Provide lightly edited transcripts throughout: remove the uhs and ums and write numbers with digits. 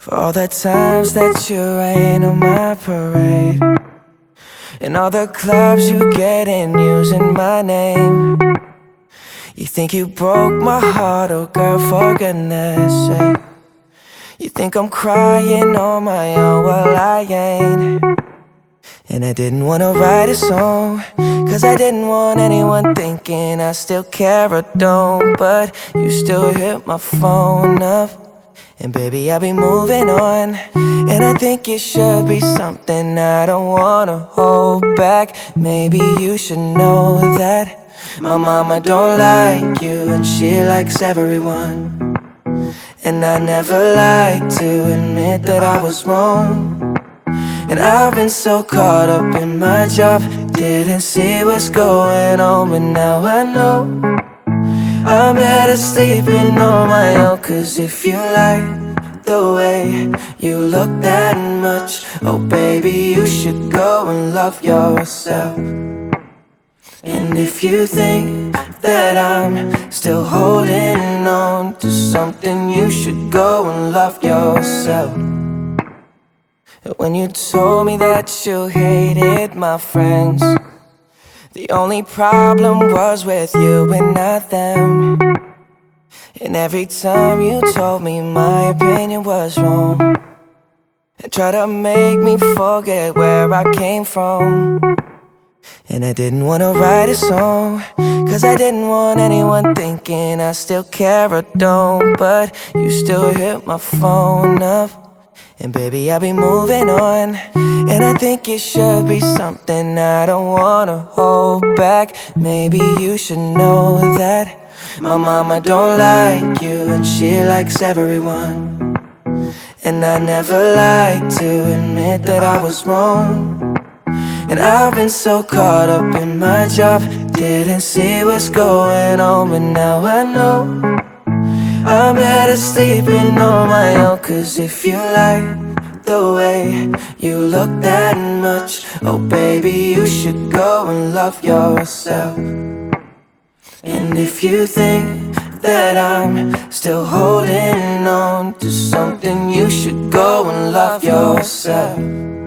For all the times that you rain on my parade, and all the clubs you get in using my name. You think you broke my heart, oh girl, for goodness sake. You think I'm crying on my own, well I ain't. And I didn't wanna write a song, cause I didn't want anyone thinking I still care or don't. But you still hit my phone up, and baby, I'll be moving on. And I think it should be something I don't wanna hold back. Maybe you should know that my mama don't like you, and she likes everyone. And I never like to admit that I was wrong. And I've been so caught up in my job, didn't see what's going on. But now I know I'm better sleeping on my own. Cause if you like the way you look that much, oh baby, you should go and love yourself. And if you think that I'm still holding on to something, you should go and love yourself. When you told me that you hated my friends, the only problem was with you and not them. And every time you told me my opinion was wrong, and tried to make me forget where I came from. And I didn't wanna write a song, cause I didn't want anyone thinking I still care or don't. But you still hit my phone up, and baby, I'll be moving on. And I think it should be something I don't wanna hold back. Maybe you should know that my mama don't like you, and she likes everyone. And I never like to admit that I was wrong. And I've been so caught up in my job, didn't see what's going on. But now I know I'm better sleeping on my own. Cause if you like the way you look that much, oh baby, you should go and love yourself. And if you think that I'm still holding on to something, you should go and love yourself.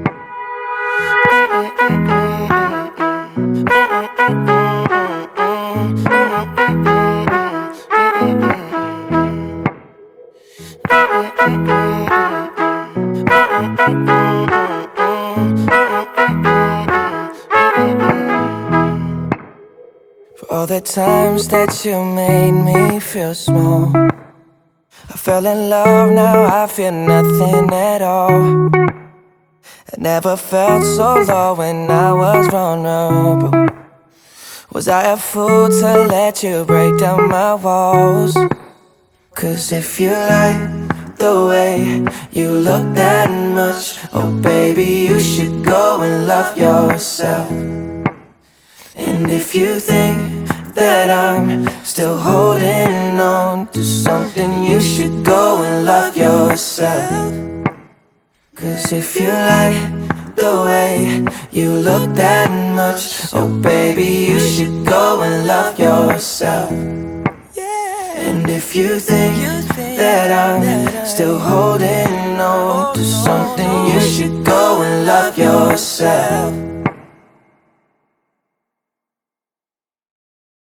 For all the times that you made me feel small, I fell in love, now I feel nothing at all. I never felt so low when I was vulnerable. Was I a fool to let you break down my walls? Cause if you like the way you look that much, oh baby, you should go and love yourself. And if you think that I'm still holding on to something, you should go and love yourself. Cause if you like the way you look that much, oh baby, you should go and love yourself. And if you think that I'm still holding on to something, you should go and love yourself.